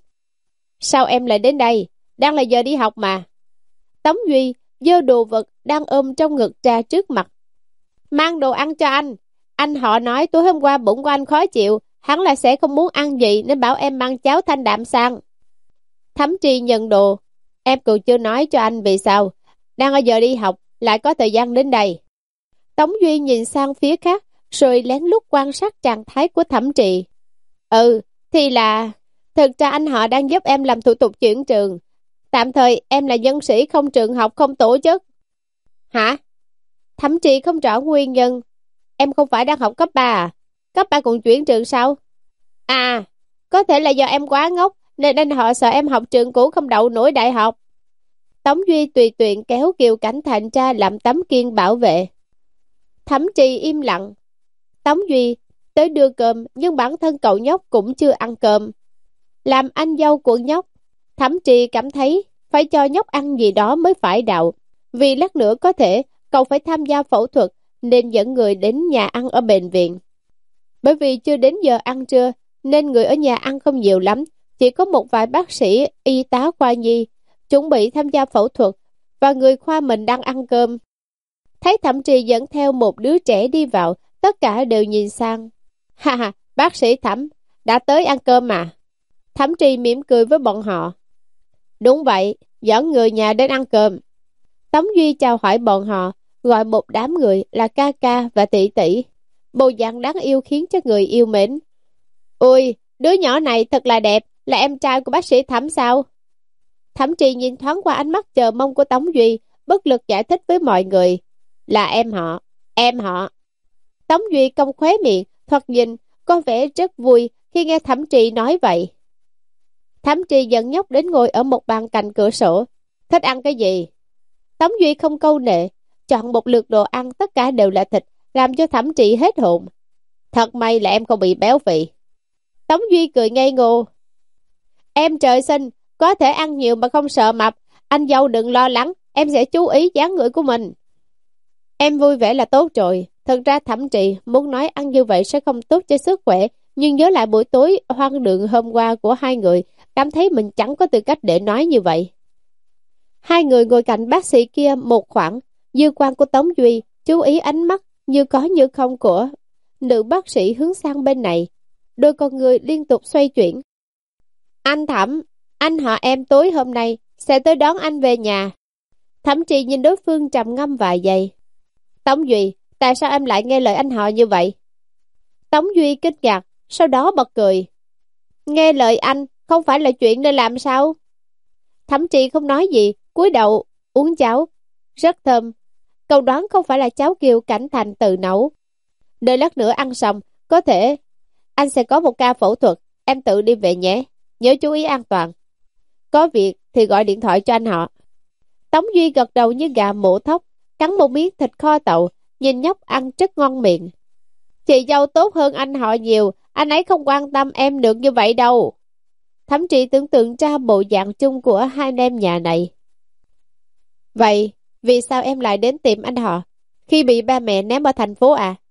Speaker 1: Sao em lại đến đây? Đang là giờ đi học mà. Tống Duy giơ đồ vật đang ôm trong ngực ra trước mặt. Mang đồ ăn cho anh. Anh họ nói tối hôm qua bụng của anh khó chịu, hắn là sẽ không muốn ăn gì nên bảo em mang cháo thanh đạm sang. Thẩm Trì nhận đồ. Em còn chưa nói cho anh vì sao đang ở giờ đi học lại có thời gian đến đây. Tống Duy nhìn sang phía khác rồi lén lút quan sát trạng thái của Thẩm Trì. Ừ, thì là thực ra anh họ đang giúp em làm thủ tục chuyển trường. Tạm thời em là nhân sĩ không trường học không tổ chức. Hả? Thẩm Trì không rõ nguyên nhân. Em không phải đang học cấp ba à? Cấp ba còn chuyển trường sao? À, có thể là do em quá ngốc nên anh họ sợ em học trường cũ không đậu nổi đại học. Tống Duy tùy tiện kéo Kiều Cảnh Thành ra làm tấm kiên bảo vệ. Thẩm Trì im lặng. Tống Duy tới đưa cơm nhưng bản thân cậu nhóc cũng chưa ăn cơm. Làm anh dâu của nhóc, Thẩm Trì cảm thấy phải cho nhóc ăn gì đó mới phải đạo. Vì lát nữa có thể cậu phải tham gia phẫu thuật nên dẫn người đến nhà ăn ở bệnh viện. Bởi vì chưa đến giờ ăn trưa nên người ở nhà ăn không nhiều lắm. Chỉ có một vài bác sĩ, y tá khoa nhi chuẩn bị tham gia phẫu thuật và người khoa mình đang ăn cơm. Thấy Thẩm Trì dẫn theo một đứa trẻ đi vào, tất cả đều nhìn sang. Ha ha, bác sĩ Thẩm, đã tới ăn cơm mà. Thẩm Trì mỉm cười với bọn họ. Đúng vậy, dẫn người nhà đến ăn cơm. Tống Duy chào hỏi bọn họ, gọi một đám người là ca ca và tỷ tỷ. Bộ dạng đáng yêu khiến cho người yêu mến. Ôi, đứa nhỏ này thật là đẹp, là em trai của bác sĩ Thẩm sao? Thẩm Trì nhìn thoáng qua ánh mắt chờ mong của Tống Duy, bất lực giải thích với mọi người. Là em họ, em họ. Tống Duy cong khóe miệng, thoạt nhìn, có vẻ rất vui khi nghe Thẩm Trì nói vậy. Thẩm Trì dẫn nhóc đến ngồi ở một bàn cạnh cửa sổ. Thích ăn cái gì? Tống Duy không câu nệ, chọn một lượt đồ ăn tất cả đều là thịt, làm cho Thẩm Trì hết hồn. Thật may là em không bị béo phì. Tống Duy cười ngây ngô. Em trời sinh, có thể ăn nhiều mà không sợ mập. Anh dâu đừng lo lắng, em sẽ chú ý dáng người của mình. Em vui vẻ là tốt rồi. Thật ra Thẩm Trì muốn nói ăn như vậy sẽ không tốt cho sức khỏe, nhưng nhớ lại buổi tối hoang đường hôm qua của hai người, cảm thấy mình chẳng có tư cách để nói như vậy. Hai người ngồi cạnh bác sĩ kia một khoảng, dư quan của Tống Duy chú ý ánh mắt như có như không của nữ bác sĩ hướng sang bên này. Đôi con người liên tục xoay chuyển. Anh Thẩm, anh họ em tối hôm nay sẽ tới đón anh về nhà. Thẩm Trì nhìn đối phương trầm ngâm vài giây. Tống Duy, tại sao em lại nghe lời anh họ như vậy? Tống Duy kinh ngạc, sau đó bật cười. Nghe lời anh, không phải là chuyện nên làm sao? Thẩm Trì không nói gì, cúi đầu uống cháo, rất thơm. Cậu đoán không phải là cháo kiều Cảnh Thành tự nấu. Đợi lát nữa ăn xong, có thể anh sẽ có một ca phẫu thuật, em tự đi về nhé, nhớ chú ý an toàn. Có việc thì gọi điện thoại cho anh họ. Tống Duy gật đầu như gà mổ thóc, cắn một miếng thịt kho tàu, nhìn nhóc ăn rất ngon miệng. Chị dâu tốt hơn anh họ nhiều, anh ấy không quan tâm em được như vậy đâu. Thẩm Trì tưởng tượng ra bộ dạng chung của hai anh em nhà này. Vậy, vì sao em lại đến tìm anh họ, khi bị ba mẹ ném ở thành phố à?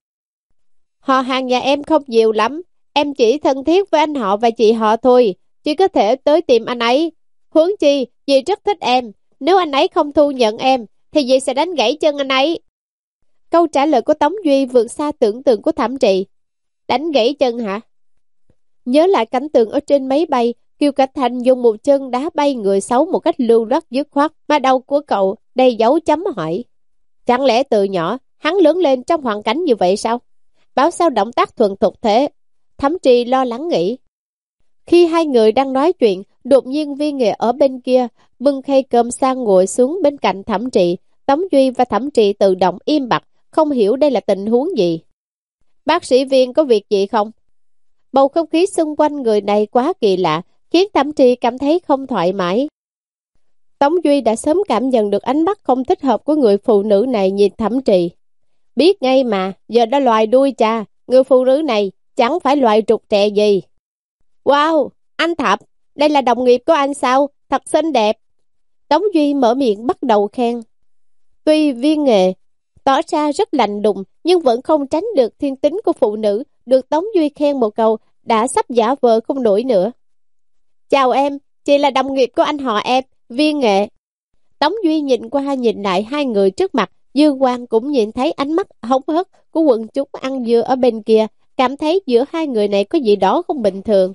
Speaker 1: Họ hàng nhà em không nhiều lắm, em chỉ thân thiết với anh họ và chị họ thôi, chỉ có thể tới tìm anh ấy. Huống chi, dì rất thích em, nếu anh ấy không thu nhận em, thì dì sẽ đánh gãy chân anh ấy. Câu trả lời của Tống Duy vượt xa tưởng tượng của Thẩm Trì. Đánh gãy chân hả? Nhớ lại cảnh tượng ở trên máy bay, Kiều Cảnh Thành dùng một chân đá bay người xấu một cách lưu loát dứt khoát, mà đầu của cậu đầy dấu chấm hỏi. Chẳng lẽ từ nhỏ, hắn lớn lên trong hoàn cảnh như vậy sao? Bảo sao động tác thuần thục thế? Thẩm Trì lo lắng nghĩ. Khi hai người đang nói chuyện, đột nhiên Viên Nghệ ở bên kia bưng khay cơm sang ngồi xuống bên cạnh Thẩm Trì. Tống Duy và Thẩm Trì tự động im bặt, không hiểu đây là tình huống gì. Bác sĩ Viên có việc gì không? Bầu không khí xung quanh người này quá kỳ lạ, khiến Thẩm Trì cảm thấy không thoải mái. Tống Duy đã sớm cảm nhận được ánh mắt không thích hợp của người phụ nữ này nhìn Thẩm Trì. Biết ngay mà, giờ đã loài đuôi cha, người phụ nữ này chẳng phải loài trục trẹ gì. Wow, anh Thẩm, đây là đồng nghiệp của anh sao? Thật xinh đẹp. Tống Duy mở miệng bắt đầu khen. Tuy Viên Nghệ tỏ ra rất lạnh đùng, nhưng vẫn không tránh được thiên tính của phụ nữ, được Tống Duy khen một câu, đã sắp giả vờ không nổi nữa. Chào em, chị là đồng nghiệp của anh họ em, Viên Nghệ. Tống Duy nhìn qua nhìn lại hai người trước mặt, Dương Quang cũng nhìn thấy ánh mắt hống hớt của quần chúng ăn dưa ở bên kia, cảm thấy giữa hai người này có gì đó không bình thường.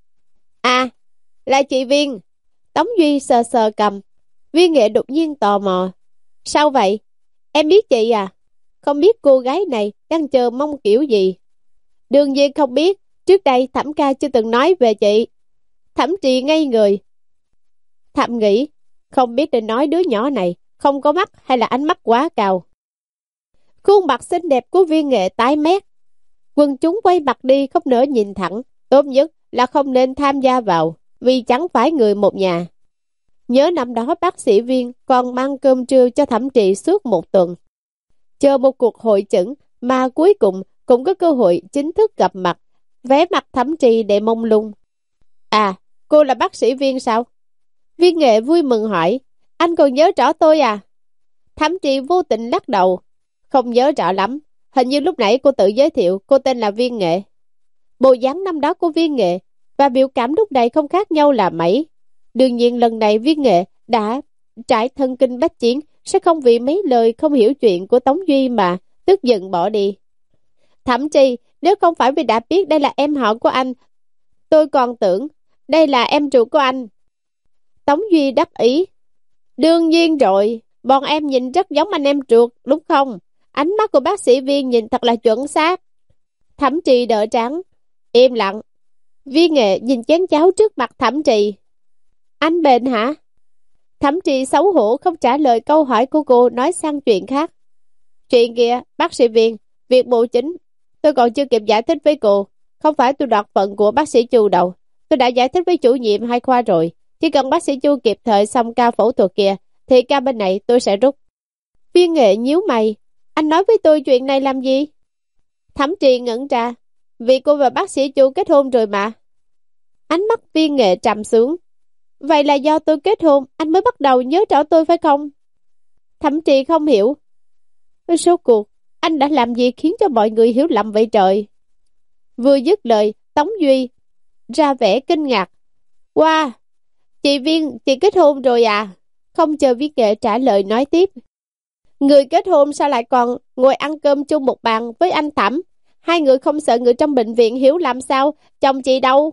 Speaker 1: À, là chị Viên. Tống Duy sờ sờ cầm. Viên Nghệ đột nhiên tò mò. Sao vậy? Em biết chị à? Không biết cô gái này đang chờ mong kiểu gì? Đương nhiên không biết, trước đây Thẩm ca chưa từng nói về chị. Thẩm Trì ngây người. Thẩm nghĩ, không biết định nói đứa nhỏ này không có mắt hay là ánh mắt quá cao. Khuôn mặt xinh đẹp của Viên Nghệ tái mét. Quần chúng quay mặt đi không nỡ nhìn thẳng, tốt nhất là không nên tham gia vào, vì chẳng phải người một nhà. Nhớ năm đó bác sĩ Viên còn mang cơm trưa cho Thẩm Trì suốt một tuần. Chờ một cuộc hội chẩn mà cuối cùng cũng có cơ hội chính thức gặp mặt, vé mặt Thẩm Trì để mông lung. À, cô là bác sĩ Viên sao? Viên Nghệ vui mừng hỏi, anh còn nhớ rõ tôi à? Thẩm Trì vô tình lắc đầu, không nhớ rõ lắm, hình như lúc nãy cô tự giới thiệu cô tên là Viên Nghệ. Bộ dáng năm đó của Viên Nghệ và biểu cảm lúc này không khác nhau là mấy. Đương nhiên lần này Viên Nghệ đã trải thân kinh bách chiến, sẽ không vì mấy lời không hiểu chuyện của Tống Duy mà tức giận bỏ đi. Thậm chí nếu không phải vì đã biết đây là em họ của anh, tôi còn tưởng đây là em ruột của anh. Tống Duy đáp ý. Đương nhiên rồi, bọn em nhìn rất giống anh em ruột, đúng không? Ánh mắt của bác sĩ Viên nhìn thật là chuẩn xác. Thẩm Trì đỡ trắng, im lặng. Viên Nghệ nhìn chén cháo trước mặt Thẩm Trì. Anh bệnh hả? Thẩm Trì xấu hổ không trả lời câu hỏi của cô, nói sang chuyện khác. Chuyện kia, bác sĩ Viên, việc bộ chính, tôi còn chưa kịp giải thích với cô. Không phải tôi đoạt phận của bác sĩ Chu đâu. Tôi đã giải thích với chủ nhiệm hai khoa rồi. Chỉ cần bác sĩ Chu kịp thời xong ca phẫu thuật kia, thì ca bên này tôi sẽ rút. Viên Nghệ nhíu mày. Anh nói với tôi chuyện này làm gì? Thẩm Trì ngẩn ra. Vì cô và bác sĩ Chu kết hôn rồi mà. Ánh mắt Viên Nghệ trầm xuống. Vậy là do tôi kết hôn, anh mới bắt đầu nhớ rõ tôi phải không? Thẩm Trì không hiểu. Số cuộc, anh đã làm gì khiến cho mọi người hiểu lầm vậy trời? Vừa dứt lời, Tống Duy ra vẻ kinh ngạc. Wow, chị Viên, chị kết hôn rồi à? Không chờ Viên Nghệ trả lời nói tiếp. Người kết hôn sao lại còn ngồi ăn cơm chung một bàn với anh Thẩm? Hai người không sợ người trong bệnh viện hiểu làm sao? Chồng chị đâu?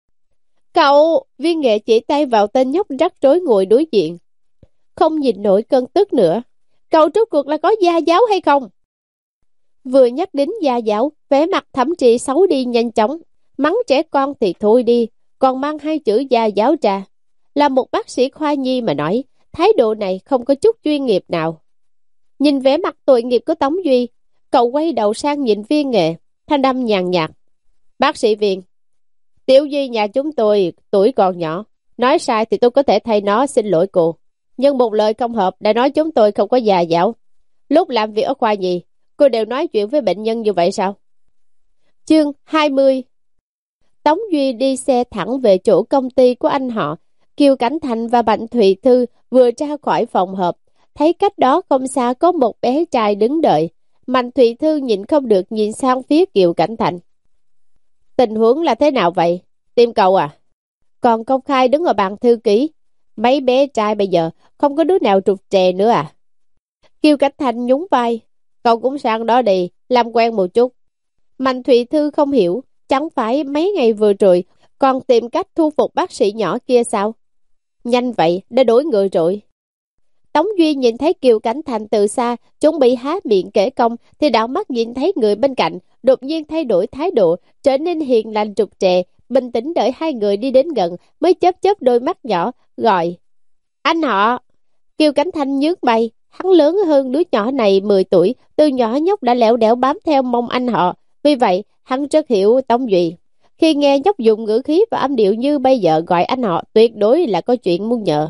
Speaker 1: Cậu, Viên Nghệ chỉ tay vào tên nhóc rắc rối ngồi đối diện. Không nhìn nổi cơn tức nữa. Cậu rốt cuộc là có gia giáo hay không? Vừa nhắc đến gia giáo, vẻ mặt Thẩm Trị xấu đi nhanh chóng. Mắng trẻ con thì thôi đi, còn mang hai chữ gia giáo ra. Là một bác sĩ khoa nhi mà nói, thái độ này không có chút chuyên nghiệp nào. Nhìn vẻ mặt tội nghiệp của Tống Duy, cậu quay đầu sang nhìn Viên Nghệ, thanh âm nhàn nhạt. Bác sĩ Viên, Tiểu Duy nhà chúng tôi tuổi còn nhỏ, nói sai thì tôi có thể thay nó xin lỗi cô. Nhưng một lời không hợp đã nói chúng tôi không có gia giáo. Lúc làm việc ở khoa nhi, cô đều nói chuyện với bệnh nhân như vậy sao? Chương hai mươi. Tống Duy đi xe thẳng về chỗ công ty của anh họ. Kiều Cảnh Thành và Bạch Thụy Thư vừa ra khỏi phòng họp, thấy cách đó không xa có một bé trai đứng đợi. Mạnh Thụy Thư nhịn không được nhìn sang phía Kiều Cảnh Thành. Tình huống là thế nào vậy? Tìm cậu à? Còn công khai đứng ở bàn thư ký. Mấy bé trai bây giờ không có đứa nào trục trè nữa à? Kiều Cảnh Thành nhún vai. Cậu cũng sang đó đi, làm quen một chút. Mạnh Thụy Thư không hiểu, chẳng phải mấy ngày vừa rồi còn tìm cách thu phục bác sĩ nhỏ kia sao? Nhanh vậy, đã đổi người rồi. Tống Duy nhìn thấy Kiều Cảnh Thành từ xa, chuẩn bị há miệng kể công, thì đảo mắt nhìn thấy người bên cạnh, đột nhiên thay đổi thái độ, trở nên hiền lành trục trè, bình tĩnh đợi hai người đi đến gần, mới chớp chớp đôi mắt nhỏ, gọi. Anh họ! Kiều Cảnh Thành nhướng mày, hắn lớn hơn đứa nhỏ này mười tuổi, từ nhỏ nhóc đã lẻo đẻo bám theo mông anh họ, vì vậy hắn rất hiểu Tống Duy. Khi nghe nhóc dùng ngữ khí và âm điệu như bây giờ gọi anh họ, tuyệt đối là có chuyện muốn nhờ.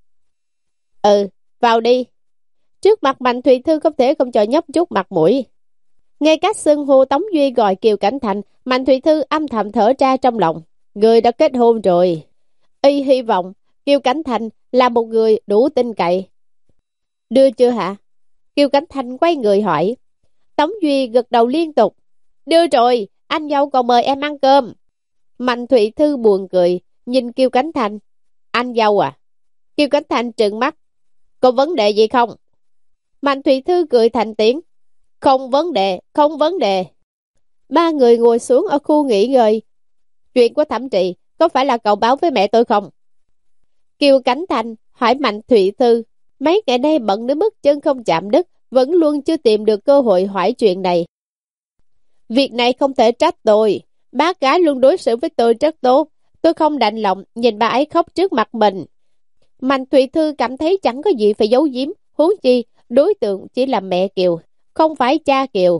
Speaker 1: Ừ, vào đi. Trước mặt Mạnh Thụy Thư không thể không cho nhóc chút mặt mũi. Nghe cách xưng hô Tống Duy gọi Kiều Cảnh Thành, Mạnh Thụy Thư âm thầm thở ra trong lòng. Người đã kết hôn rồi. Y hy vọng Kiều Cảnh Thành là một người đủ tin cậy. Đưa chưa hả? Kiều Cảnh Thành quay người hỏi. Tống Duy gật đầu liên tục. Đưa rồi, anh dâu còn mời em ăn cơm. Mạnh Thụy Thư buồn cười, nhìn Kiều Cảnh Thành. Anh dâu à? Kiều Cảnh Thành trừng mắt. Có vấn đề gì không? Mạnh Thụy Thư cười thành tiếng. Không vấn đề, không vấn đề. Ba người ngồi xuống ở khu nghỉ ngơi. Chuyện của Thẩm Trị, có phải là cậu báo với mẹ tôi không? Kiều Cảnh Thành hỏi Mạnh Thụy Thư. Mấy ngày nay bận đến mức chân không chạm đất, vẫn luôn chưa tìm được cơ hội hỏi chuyện này. Việc này không thể trách tôi. Bác gái luôn đối xử với tôi rất tốt. Tôi không đành lòng nhìn bà ấy khóc trước mặt mình. Mạnh Thụy Thư cảm thấy chẳng có gì phải giấu giếm. Huống chi đối tượng chỉ là mẹ Kiều, không phải cha Kiều.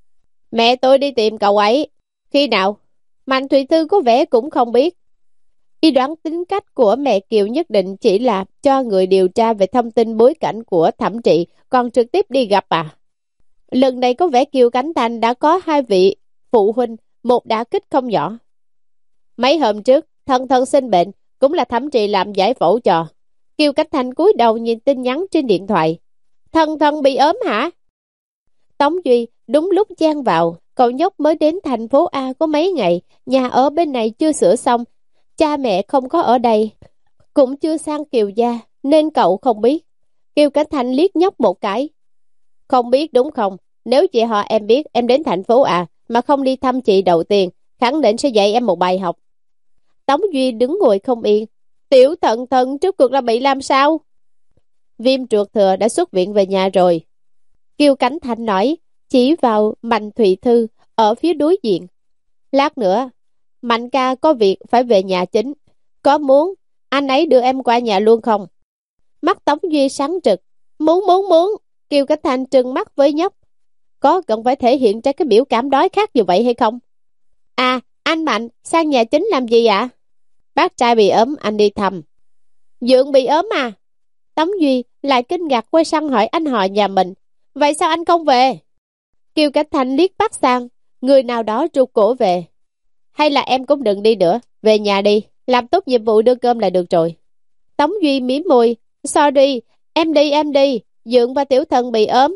Speaker 1: Mẹ tôi đi tìm cậu ấy. Khi nào? Mạnh Thụy Thư có vẻ cũng không biết. Y đoán tính cách của mẹ Kiều nhất định chỉ là cho người điều tra về thông tin bối cảnh của Thẩm Trị, còn trực tiếp đi gặp à? Lần này có vẻ Kiều Cảnh Thành đã có hai vị phụ huynh, một đả kích không nhỏ. Mấy hôm trước, thân thân sinh bệnh, cũng là Thẩm Trị làm giải phẫu cho. Kiều Cảnh Thành cúi đầu nhìn tin nhắn trên điện thoại. Thân thân bị ốm hả? Tống Duy đúng lúc chen vào, cậu nhóc mới đến thành phố A có mấy ngày, nhà ở bên này chưa sửa xong, cha mẹ không có ở đây, cũng chưa sang Kiều gia, nên cậu không biết. Kiều Cảnh Thành liếc nhóc một cái. Không biết đúng không? Nếu chị họ em biết em đến thành phố A mà không đi thăm chị đầu tiên, khẳng định sẽ dạy em một bài học. Tống Duy đứng ngồi không yên. Tiểu Thận Thận trước cuộc là bị làm sao? Viêm ruột thừa đã xuất viện về nhà rồi. Kiều Cảnh Thành nói, chỉ vào Mạnh Thụy Thư ở phía đối diện. Lát nữa, Mạnh ca có việc phải về nhà chính. Có muốn anh ấy đưa em qua nhà luôn không? Mắt Tống Duy sáng trực. Muốn muốn muốn. Kiều Cảnh Thành trừng mắt với nhóc. Có cần phải thể hiện ra cái biểu cảm đói khát như vậy hay không? À, anh Mạnh, sang nhà chính làm gì ạ? Bác trai bị ốm, anh đi thăm. Dượng bị ốm à? Tống Duy lại kinh ngạc quay sang hỏi anh họ nhà mình. Vậy sao anh không về? Kiều Cảnh Thành liếc bác sang, người nào đó rụt cổ về. Hay là em cũng đừng đi nữa, về nhà đi, làm tốt nhiệm vụ đưa cơm là được rồi. Tống Duy mím môi. Sorry, em đi em đi, Dượng và Tiểu Thần bị ốm,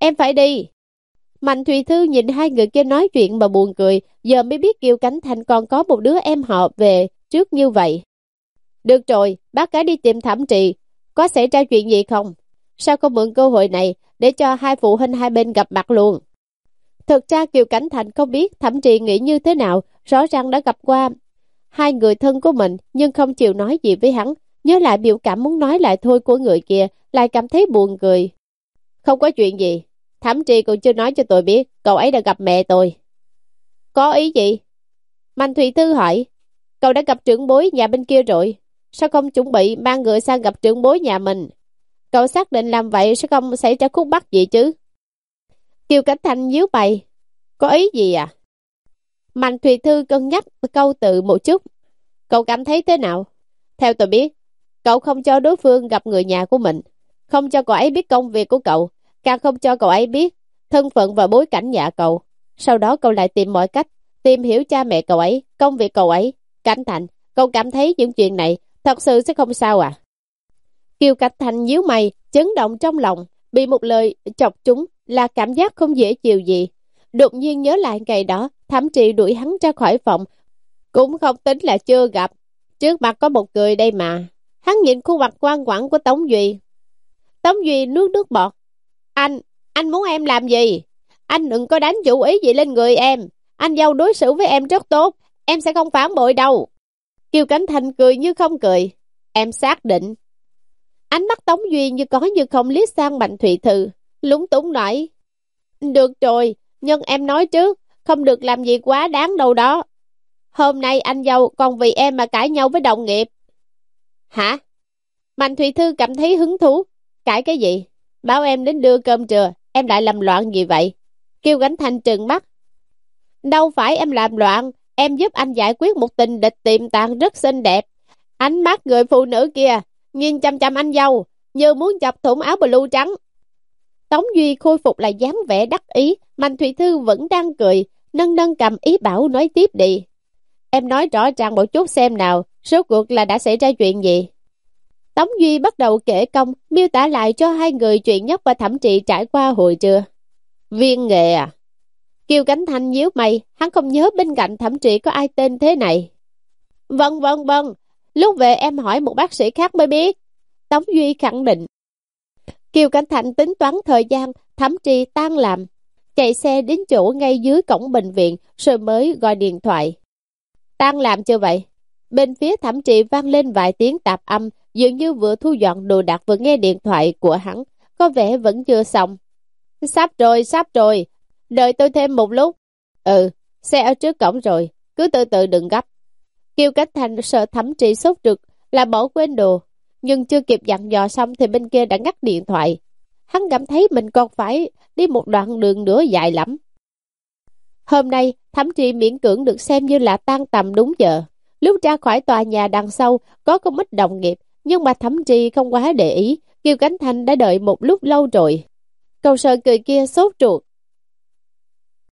Speaker 1: em phải đi. Mạnh Thùy Thư nhìn hai người kia nói chuyện mà buồn cười, giờ mới biết Kiều Cảnh Thành còn có một đứa em họ về trước như vậy. Được rồi, bác gái đi tìm Thẩm Trì, có xảy ra chuyện gì không? Sao không mượn cơ hội này để cho hai phụ huynh hai bên gặp mặt luôn? Thực ra Kiều Cảnh Thành không biết Thẩm Trì nghĩ như thế nào, rõ ràng đã gặp qua hai người thân của mình nhưng không chịu nói gì với hắn. Nhớ lại biểu cảm muốn nói lại thôi của người kia, lại cảm thấy buồn cười. Không có chuyện gì, Thẩm Trì còn chưa nói cho tôi biết cậu ấy đã gặp mẹ tôi. Có ý gì? Mạnh Thùy Thư hỏi. Cậu đã gặp trưởng bối nhà bên kia rồi, sao không chuẩn bị mang người sang gặp trưởng bối nhà mình? Cậu xác định làm vậy sẽ không xảy ra khúc mắc gì chứ? Kiều Cảnh Thành nhíu mày. Có ý gì à? Mạnh Thùy Thư cân nhắc câu tự một chút. Cậu cảm thấy thế nào? Theo tôi biết, cậu không cho đối phương gặp người nhà của mình, không cho cậu ấy biết công việc của cậu, càng không cho cậu ấy biết thân phận và bối cảnh nhà cậu. Sau đó cậu lại tìm mọi cách tìm hiểu cha mẹ cậu ấy, công việc cậu ấy. Cảnh Thành, cậu cảm thấy những chuyện này thật sự sẽ không sao à? Kiều Cảnh Thành nhíu mày, chấn động trong lòng, bị một lời chọc trúng là cảm giác không dễ chịu gì. Đột nhiên nhớ lại ngày đó Thẩm Trì đuổi hắn ra khỏi phòng, cũng không tính là chưa gặp. Trước mặt có một người đây mà. Hắn nhìn khuôn mặt ngoan ngoãn của Tống Duy. Tống Duy nuốt nước bọt. Anh, anh muốn em làm gì? Anh đừng có đánh chủ ý gì lên người em. Anh dâu đối xử với em rất tốt, em sẽ không phản bội đâu. Kiều Cảnh Thành cười như không cười. Em xác định? Ánh mắt Tống Duy như có như không liếc sang Mạnh Thùy Thư, lúng túng nói. Được rồi, nhưng em nói trước, không được làm gì quá đáng đâu đó. Hôm nay anh dâu còn vì em mà cãi nhau với đồng nghiệp. Hả? Mạnh Thùy Thư cảm thấy hứng thú. Cãi cái gì? Bảo em đến đưa cơm trưa, em lại làm loạn gì vậy? Kiều Cảnh Thành trừng mắt. Đâu phải em làm loạn, em giúp anh giải quyết một tình địch tiềm tàng rất xinh đẹp. Ánh mắt người phụ nữ kia nhìn chăm chăm anh dâu như muốn chọc thủng áo blue trắng. Tống Duy khôi phục lại dáng vẻ đắc ý. Mạnh Thùy Thư vẫn đang cười, nâng nâng cầm ý bảo nói tiếp đi. Em nói rõ ràng một chút xem nào, rốt cuộc là đã xảy ra chuyện gì? Tống Duy bắt đầu kể công, miêu tả lại cho hai người chuyện Nhóc và Thẩm Trị trải qua hồi trưa. Viên Nghệ à? Kiều Cảnh Thành nhíu mày, hắn không nhớ bên cạnh Thẩm Trị có ai tên thế này. Vâng vâng vâng, lúc về em hỏi một bác sĩ khác mới biết. Tống Duy khẳng định. Kiều Cảnh Thành tính toán thời gian Thẩm Trị tan làm, chạy xe đến chỗ ngay dưới cổng bệnh viện rồi mới gọi điện thoại. Tan làm chưa vậy? Bên phía Thẩm Trị vang lên vài tiếng tạp âm, dường như vừa thu dọn đồ đạc vừa nghe điện thoại của hắn, có vẻ vẫn chưa xong. Sắp rồi, sắp rồi, đợi tôi thêm một lúc. Ừ, xe ở trước cổng rồi, cứ từ từ đừng gấp. Kiều Cảnh Thành sợ Thẩm Trị sốt ruột là bỏ quên đồ, nhưng chưa kịp dặn dò xong thì bên kia đã ngắt điện thoại. Hắn cảm thấy mình còn phải đi một đoạn đường nữa dài lắm. Hôm nay, Thẩm Trị miễn cưỡng được xem như là tan tầm đúng giờ. Lúc ra khỏi tòa nhà đằng sau, có không ít đồng nghiệp, nhưng mà Thẩm Trị không quá để ý. Kiều Cảnh Thành đã đợi một lúc lâu rồi. Cầu sờ cười kia sốt ruột.